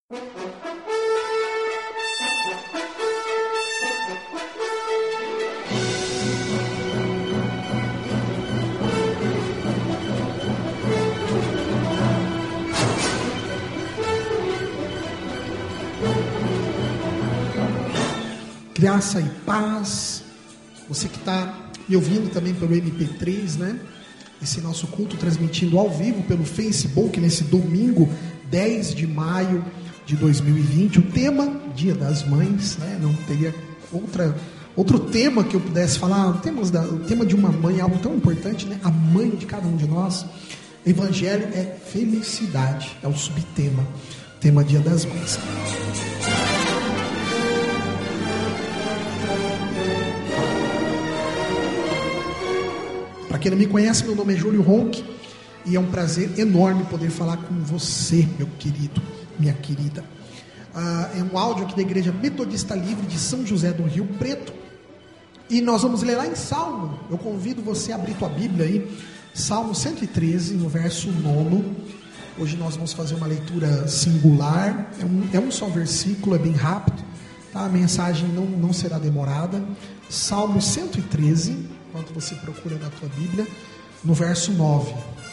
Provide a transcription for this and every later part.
Graça e paz, você que está me ouvindo também pelo MP3, né? Esse nosso culto transmitindo ao vivo pelo Facebook, nesse domingo 10 de maio de 2020. O tema, Dia das Mães, né? Não teria outro tema que eu pudesse falar. O tema de uma mãe é algo tão importante, né? A mãe de cada um de nós. Evangelho é felicidade, é o subtema, tema Dia das Mães. Para quem não me conhece, meu nome é Júlio Ronck e é um prazer enorme poder falar com você, meu querido, minha querida. É um áudio aqui da Igreja Metodista Livre de São José do Rio Preto e nós vamos ler lá em Salmo. Eu convido você a abrir tua Bíblia aí, Salmo 113, no verso 9. Hoje nós vamos fazer uma leitura singular, é um só versículo, é bem rápido, tá? A mensagem não será demorada. Salmo 113, enquanto você procura na tua Bíblia, no verso 9.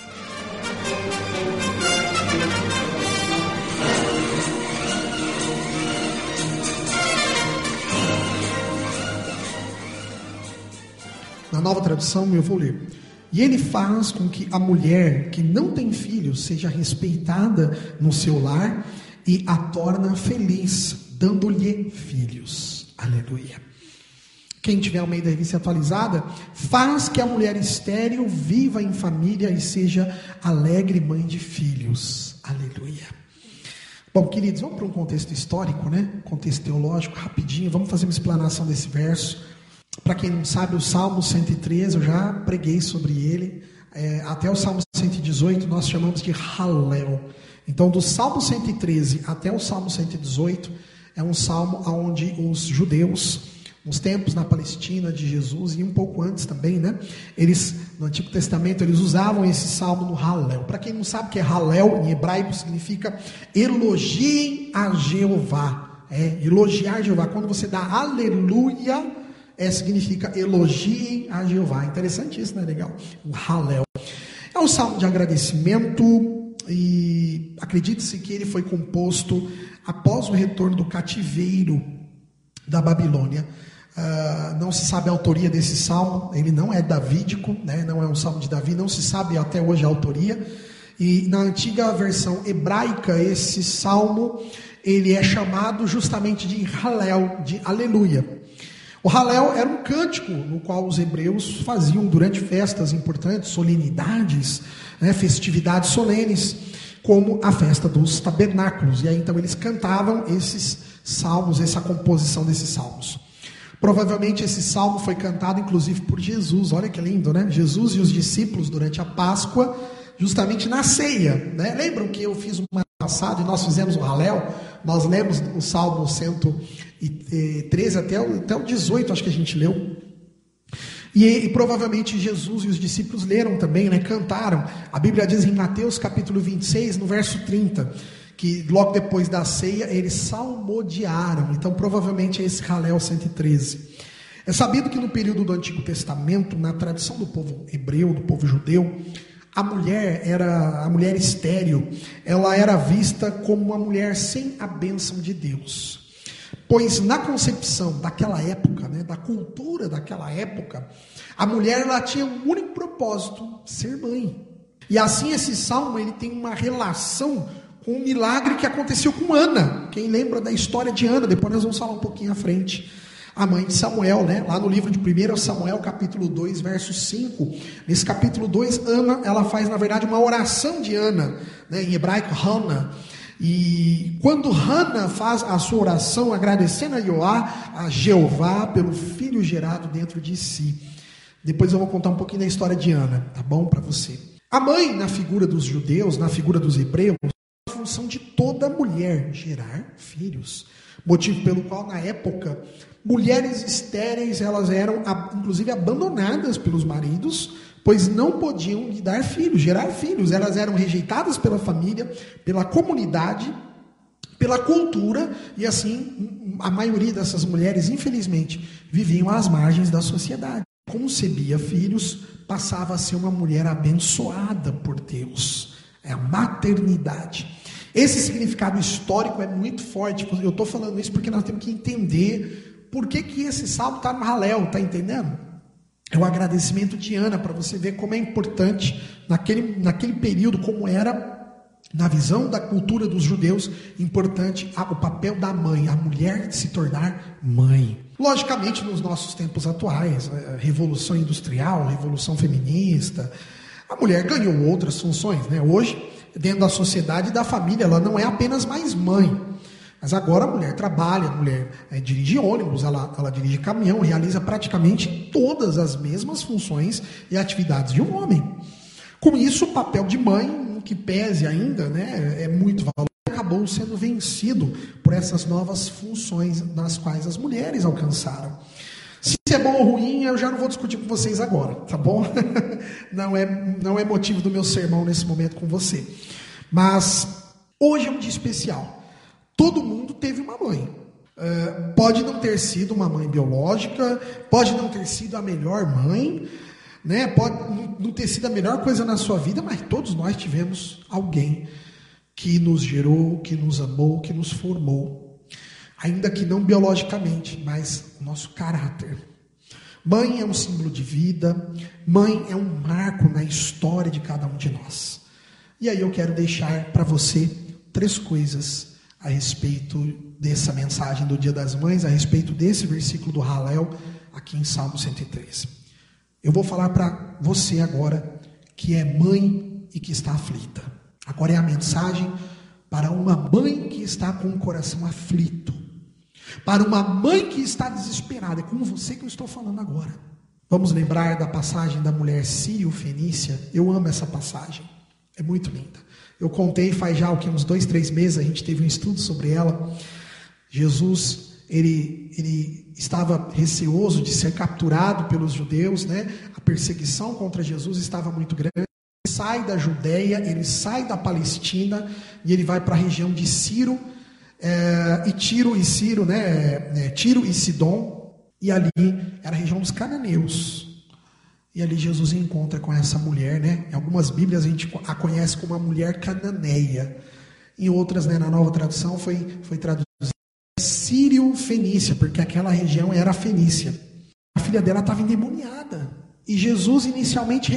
Na Nova Tradução eu vou ler. E ele faz com que a mulher que não tem filhos seja respeitada no seu lar e a torna feliz, dando-lhe filhos. Aleluia. Quem tiver uma revista atualizada, faz que a mulher estéril viva em família e seja alegre mãe de filhos. Aleluia. Bom, queridos, vamos para um contexto histórico, né? Contexto teológico, rapidinho. Vamos fazer uma explanação desse verso. Para quem não sabe, o Salmo 113, eu já preguei sobre ele. Até o Salmo 118 nós chamamos de Hallel. Então, do Salmo 113 até o Salmo 118 é um salmo onde os judeus, nos tempos na Palestina de Jesus e um pouco antes também, né? Eles, no Antigo Testamento, eles usavam esse salmo no Hallel. Para quem não sabe o que é Hallel, em hebraico significa elogiem a Jeová. Elogiar a Jeová. Quando você dá aleluia, significa elogiem a Jeová. Interessante isso, né? Legal. O Hallel. É um salmo de agradecimento e acredite-se que ele foi composto após o retorno do cativeiro da Babilônia. Não se sabe a autoria desse salmo, ele não é davídico, né? Não é um salmo de Davi, não se sabe até hoje a autoria. E na antiga versão hebraica, esse salmo ele é chamado justamente de Hallel, de aleluia. O Hallel era um cântico no qual os hebreus faziam durante festas importantes, solenidades, né? Festividades solenes, como a festa dos tabernáculos. E aí então eles cantavam esses salmos, essa composição desses salmos. Provavelmente esse salmo foi cantado inclusive por Jesus. Olha que lindo, né? Jesus e os discípulos durante a Páscoa, justamente na ceia, né? Lembram que eu fiz uma passada e nós fizemos o Hallel? Nós lemos o Salmo 113 até o 18, acho que a gente leu. E provavelmente Jesus e os discípulos leram também, né? Cantaram. A Bíblia diz em Mateus capítulo 26, no verso 30, que logo depois da ceia eles salmodiaram. Então provavelmente é esse Hallel 113. É sabido que no período do Antigo Testamento, na tradição do povo hebreu, do povo judeu, a mulher estéril, ela era vista como uma mulher sem a bênção de Deus. Pois na concepção daquela época, né, da cultura daquela época, a mulher ela tinha um único propósito, ser mãe. E assim esse salmo ele tem uma relação com um milagre que aconteceu com Ana. Quem lembra da história de Ana? Depois nós vamos falar um pouquinho à frente. A mãe de Samuel, né? Lá no livro de 1 Samuel, capítulo 2, verso 5. Nesse capítulo 2, Ana, ela faz, na verdade, uma oração de Ana, né? Em hebraico, Hannah. E quando Hannah faz a sua oração, agradecendo a Jeová pelo filho gerado dentro de si. Depois eu vou contar um pouquinho da história de Ana, tá bom? Para você. A mãe, na figura dos judeus, na figura dos hebreus, a função de toda mulher, gerar filhos. Motivo pelo qual, na época, mulheres estéreis, elas eram, inclusive, abandonadas pelos maridos, pois não podiam lhe dar filhos, gerar filhos. Elas eram rejeitadas pela família, pela comunidade, pela cultura, e assim a maioria dessas mulheres, infelizmente, viviam às margens da sociedade. Concebia filhos, passava a ser uma mulher abençoada por Deus. É a maternidade. Esse significado histórico é muito forte. Eu estou falando isso porque nós temos que entender por que esse salmo está no Halel, está entendendo? É um agradecimento de Ana, para você ver como é importante, naquele período, como era, na visão da cultura dos judeus, importante o papel da mãe, a mulher se tornar mãe. Logicamente, nos nossos tempos atuais, a revolução industrial, a revolução feminista, a mulher ganhou outras funções, né? Hoje, dentro da sociedade e da família, ela não é apenas mais mãe. Mas agora a mulher trabalha, a mulher dirige ônibus, ela dirige caminhão, realiza praticamente todas as mesmas funções e atividades de um homem. Com isso, o papel de mãe, que pese ainda, né, é muito valor, acabou sendo vencido por essas novas funções nas quais as mulheres alcançaram. Se é bom ou ruim, eu já não vou discutir com vocês agora, tá bom? Não é motivo do meu sermão nesse momento com você. Mas hoje é um dia especial. Todo mundo teve uma mãe. Pode não ter sido uma mãe biológica, pode não ter sido a melhor mãe, né? Pode não ter sido a melhor coisa na sua vida, mas todos nós tivemos alguém que nos gerou, que nos amou, que nos formou. Ainda que não biologicamente, mas o nosso caráter. Mãe é um símbolo de vida, mãe é um marco na história de cada um de nós. E aí eu quero deixar para você 3 coisas a respeito dessa mensagem do Dia das Mães, a respeito desse versículo do Halel, aqui em Salmo 113. Eu vou falar para você agora, que é mãe e que está aflita. Agora é a mensagem para uma mãe que está com o coração aflito. Para uma mãe que está desesperada. É com você que eu estou falando agora. Vamos lembrar da passagem da mulher sírio-fenícia. Eu amo essa passagem. É muito linda. Eu contei faz já uns 2, 3 meses, a gente teve um estudo sobre ela. Jesus, ele estava receoso de ser capturado pelos judeus, né? A perseguição contra Jesus estava muito grande. Ele sai da Judeia, ele sai da Palestina e ele vai para a região de Tiro e Sidom, e ali era a região dos cananeus. E ali Jesus encontra com essa mulher, né? Em algumas Bíblias a gente a conhece como uma mulher cananeia. Em outras, né, na nova tradução, foi traduzida sírio-fenícia, porque aquela região era a Fenícia. A filha dela estava endemoniada. E Jesus inicialmente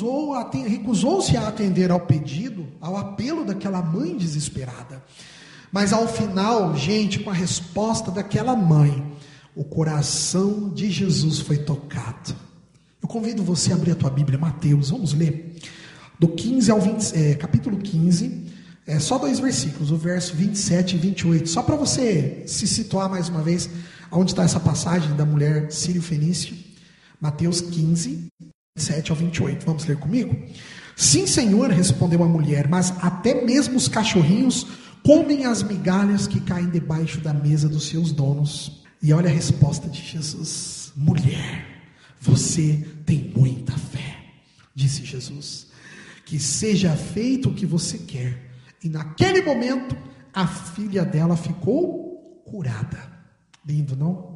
recusou-se a atender ao pedido, ao apelo daquela mãe desesperada. Mas ao final, gente, com a resposta daquela mãe, o coração de Jesus foi tocado. Eu convido você a abrir a tua Bíblia, Mateus, vamos ler. Do 15 ao 20, capítulo 15, só 2 versículos, o verso 27 e 28. Só para você se situar mais uma vez, onde está essa passagem da mulher sírio-fenícia. Mateus 15, 27 ao 28. Vamos ler comigo? Sim, Senhor, respondeu a mulher, mas até mesmo os cachorrinhos comem as migalhas que caem debaixo da mesa dos seus donos. E olha a resposta de Jesus. Mulher, você tem muita fé, disse Jesus. Que seja feito o que você quer. E naquele momento, a filha dela ficou curada. Lindo, não?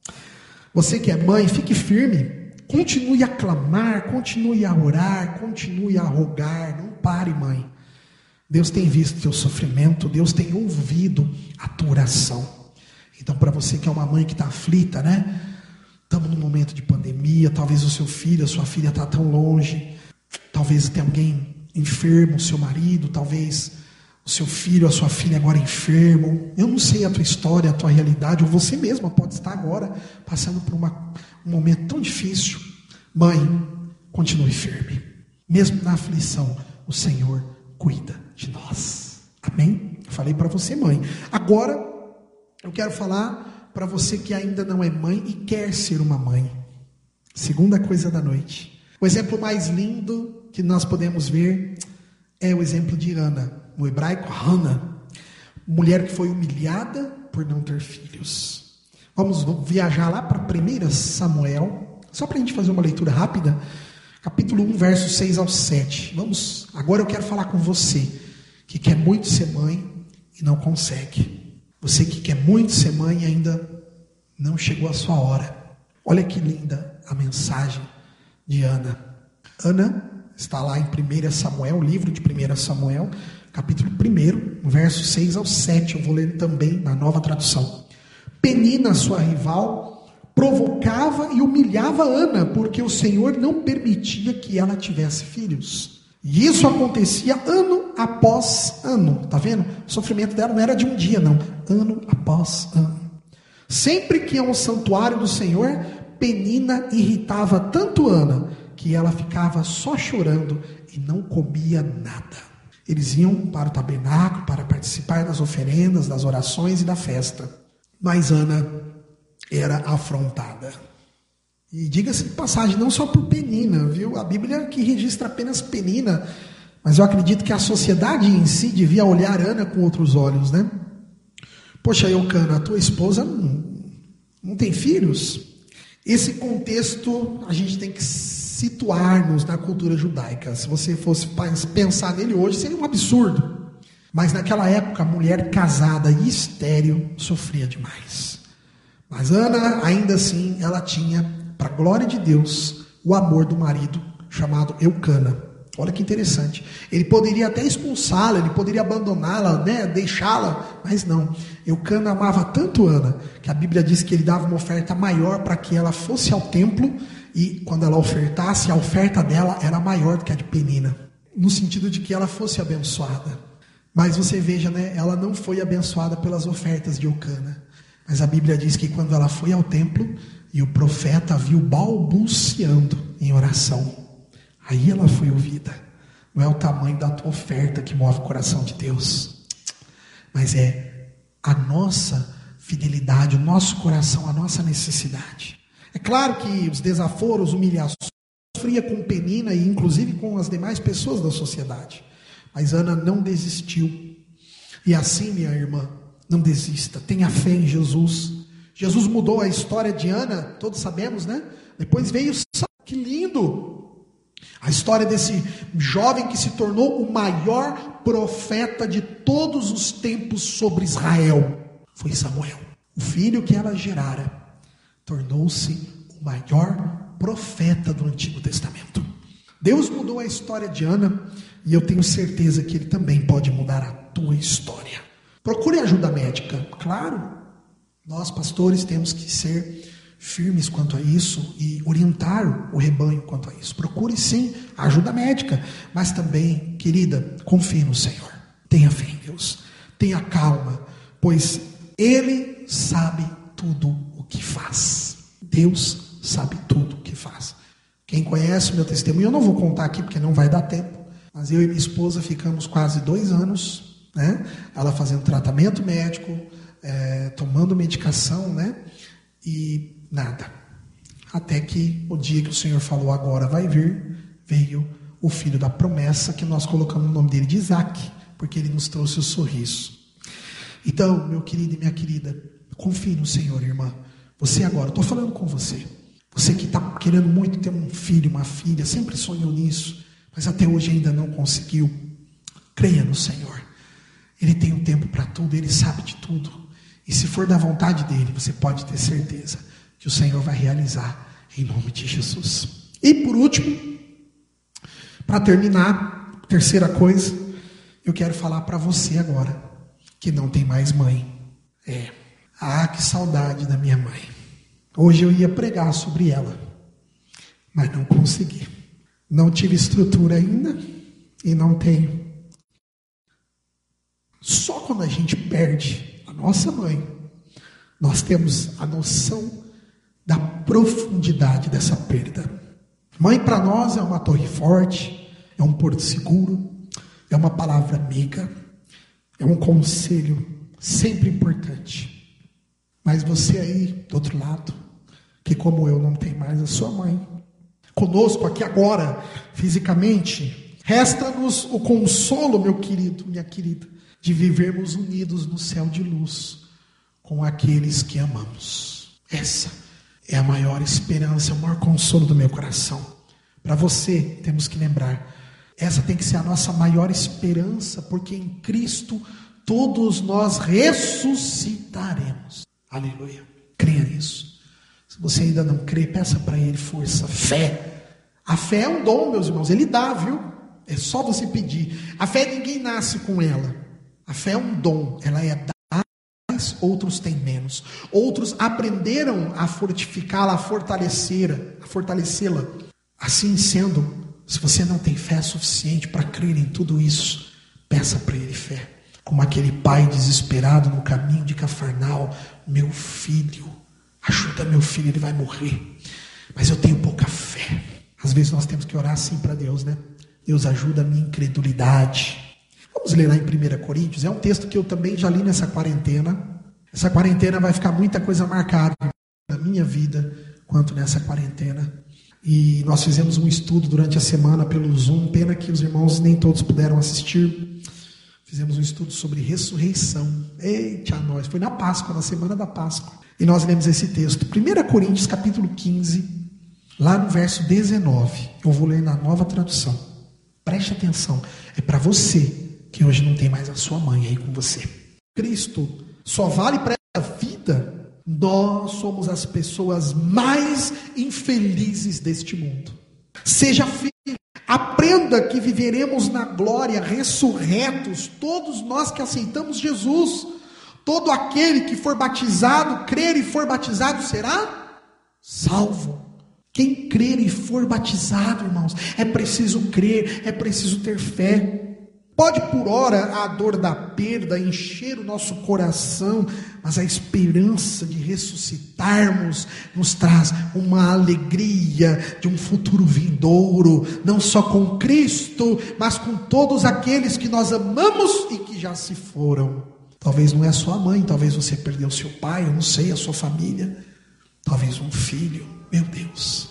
Você que é mãe, fique firme. Continue a clamar, continue a orar, continue a rogar. Não pare, mãe. Deus tem visto teu sofrimento, Deus tem ouvido a tua oração. Então, para você que é uma mãe que está aflita, né? Estamos num momento de pandemia, talvez o seu filho, a sua filha está tão longe, talvez tenha alguém enfermo, o seu marido, talvez o seu filho, a sua filha agora enfermo. Eu não sei a tua história, a tua realidade, ou você mesma pode estar agora passando por um momento tão difícil. Mãe, continue firme. Mesmo na aflição, o Senhor cuida de nós. Amém? Eu falei para você, mãe. Agora, eu quero falar para você que ainda não é mãe e quer ser uma mãe. Segunda coisa da noite. O exemplo mais lindo que nós podemos ver é o exemplo de Ana. No hebraico, Hannah. Mulher que foi humilhada por não ter filhos. Vamos viajar lá para 1 Samuel. Só para a gente fazer uma leitura rápida. Capítulo 1, versos 6 ao 7. Agora eu quero falar com você que quer muito ser mãe e não consegue. Você que quer muito ser mãe e ainda não chegou a sua hora. Olha que linda a mensagem de Ana. Ana está lá em 1 Samuel, livro de 1 Samuel, capítulo 1, versos 6 ao 7. Eu vou ler também na Nova Tradução. Penina, sua rival, provocava e humilhava Ana, porque o Senhor não permitia que ela tivesse filhos. E isso acontecia ano após ano. Está vendo? O sofrimento dela não era de um dia, não. Ano após ano. Sempre que ia ao santuário do Senhor, Penina irritava tanto Ana, que ela ficava só chorando e não comia nada. Eles iam para o tabernáculo para participar das oferendas, das orações e da festa. Mas Ana era afrontada. E diga-se de passagem, não só por Penina, viu? A Bíblia que registra apenas Penina, mas eu acredito que a sociedade em si devia olhar Ana com outros olhos, né? Poxa, Eucana, a tua esposa não tem filhos? Esse contexto a gente tem que situar-nos na cultura judaica. Se você fosse pensar nele hoje, seria um absurdo. Mas naquela época, a mulher casada e estéril sofria demais. Mas Ana, ainda assim, ela tinha, para a glória de Deus, o amor do marido, chamado Eucana. Olha que interessante. Ele poderia até expulsá-la, ele poderia abandoná-la, né, deixá-la, mas não. Eucana amava tanto Ana, que a Bíblia diz que ele dava uma oferta maior para que ela fosse ao templo, e quando ela ofertasse, a oferta dela era maior do que a de Penina, no sentido de que ela fosse abençoada. Mas você veja, né, ela não foi abençoada pelas ofertas de Eucana. Mas a Bíblia diz que quando ela foi ao templo, e o profeta a viu balbuciando em oração, aí ela foi ouvida. Não é o tamanho da tua oferta que move o coração de Deus, mas é a nossa fidelidade, o nosso coração, a nossa necessidade. É claro que os desaforos, humilhações, sofria com Penina e inclusive com as demais pessoas da sociedade. Mas Ana não desistiu. E assim, minha irmã, não desista. Tenha fé em Jesus. Jesus mudou a história de Ana, todos sabemos, né? Depois veio, que lindo! A história desse jovem que se tornou o maior profeta de todos os tempos sobre Israel. Foi Samuel. O filho que ela gerara tornou-se o maior profeta do Antigo Testamento. Deus mudou a história de Ana e eu tenho certeza que Ele também pode mudar a tua história. Procure ajuda médica. Claro, nós pastores temos que ser firmes quanto a isso e orientar o rebanho quanto a isso. Procure sim ajuda médica, mas também, querida, confie no Senhor. Tenha fé em Deus. Tenha calma, pois Ele sabe tudo o que faz. Deus sabe tudo o que faz. Quem conhece o meu testemunho, eu não vou contar aqui porque não vai dar tempo, mas eu e minha esposa ficamos quase 2 anos, né? Ela fazendo tratamento médico, tomando medicação, né? E nada. Até que o dia que o Senhor falou agora vai vir, veio o filho da promessa, que nós colocamos o nome dele de Isaac, porque ele nos trouxe o sorriso. Então, meu querido e minha querida, confie no Senhor, irmã. Você agora, estou falando com você. Você que está querendo muito ter um filho, uma filha, sempre sonhou nisso, mas até hoje ainda não conseguiu. Creia no Senhor. Ele tem um tempo para tudo, Ele sabe de tudo. E se for da vontade dEle, você pode ter certeza que o Senhor vai realizar em nome de Jesus. E por último, para terminar, terceira coisa, eu quero falar para você agora, que não tem mais mãe. Que saudade da minha mãe. Hoje eu ia pregar sobre ela, mas não consegui. Não tive estrutura ainda e não tenho. Só quando a gente perde a nossa mãe, nós temos a noção da profundidade dessa perda. Mãe para nós é uma torre forte, é um porto seguro, é uma palavra amiga, é um conselho sempre importante. Mas você aí, do outro lado, que como eu não tem mais a sua mãe, conosco aqui agora, fisicamente, resta-nos o consolo, meu querido, minha querida, de vivermos unidos no céu de luz com aqueles que amamos. Essa é a maior esperança, é o maior consolo do meu coração. Para você, temos que lembrar, essa tem que ser a nossa maior esperança, porque em Cristo todos nós ressuscitaremos. Aleluia. Creia nisso. Se você ainda não crê, peça para Ele força, fé. A fé é um dom, meus irmãos. Ele dá, viu? É só você pedir. A fé ninguém nasce com ela. A fé é um dom. Ela é dada, outros têm menos. Outros aprenderam a fortificá-la, a fortalecê-la. Assim sendo, se você não tem fé suficiente para crer em tudo isso, peça para Ele fé. Como aquele pai desesperado no caminho de Cafarnaum: meu filho, ajuda meu filho, ele vai morrer, mas eu tenho pouca fé. Às vezes nós temos que orar assim para Deus, né? Deus, ajuda a minha incredulidade. Vamos ler lá em 1 Coríntios, é um texto que eu também já li nessa quarentena. Essa quarentena vai ficar muita coisa marcada na minha vida, quanto nessa quarentena. E nós fizemos um estudo durante a semana pelo Zoom, pena que os irmãos nem todos puderam assistir. Fizemos um estudo sobre ressurreição. Eita, nós, foi na Páscoa, na semana da Páscoa. E nós lemos esse texto, 1 Coríntios capítulo 15, lá no verso 19. Eu vou ler na Nova Tradução. Preste atenção, é para você que hoje não tem mais a sua mãe aí com você. Cristo só vale para essa vida. Nós somos as pessoas mais infelizes deste mundo. Seja filho, aprenda que viveremos na glória, ressurretos, todos nós que aceitamos Jesus. Todo aquele que for batizado, crer e for batizado, será salvo. Quem crer e for batizado, irmãos, é preciso crer, é preciso ter fé. Pode por hora a dor da perda encher o nosso coração, mas a esperança de ressuscitarmos nos traz uma alegria de um futuro vindouro, não só com Cristo, mas com todos aqueles que nós amamos e que já se foram. Talvez não é a sua mãe, talvez você perdeu seu pai, eu não sei, a sua família, talvez um filho. Meu Deus,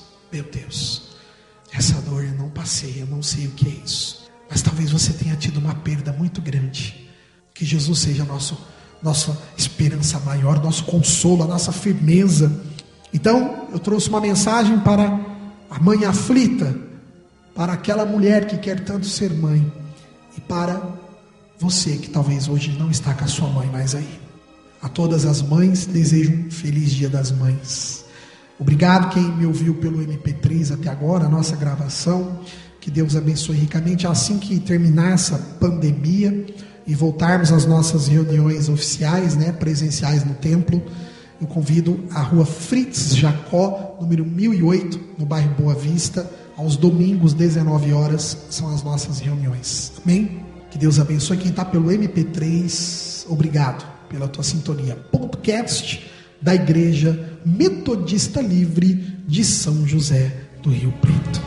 essa dor eu não passei, eu não sei o que é isso. Mas talvez você tenha tido uma perda muito grande. Que Jesus seja nossa esperança maior, nosso consolo, a nossa firmeza. Então, eu trouxe uma mensagem para a mãe aflita, para aquela mulher que quer tanto ser mãe, e para você que talvez hoje não está com a sua mãe mais aí. A todas as mães, desejo um feliz Dia das Mães. Obrigado quem me ouviu pelo MP3 até agora, a nossa gravação. Que Deus abençoe ricamente. Assim que terminar essa pandemia e voltarmos às nossas reuniões oficiais, né, presenciais no templo, eu convido a rua Fritz Jacó, número 1008, no bairro Boa Vista. Aos domingos, 19 horas, são as nossas reuniões. Amém? Que Deus abençoe. Quem está pelo MP3, obrigado pela tua sintonia. Podcast da Igreja Metodista Livre de São José do Rio Preto.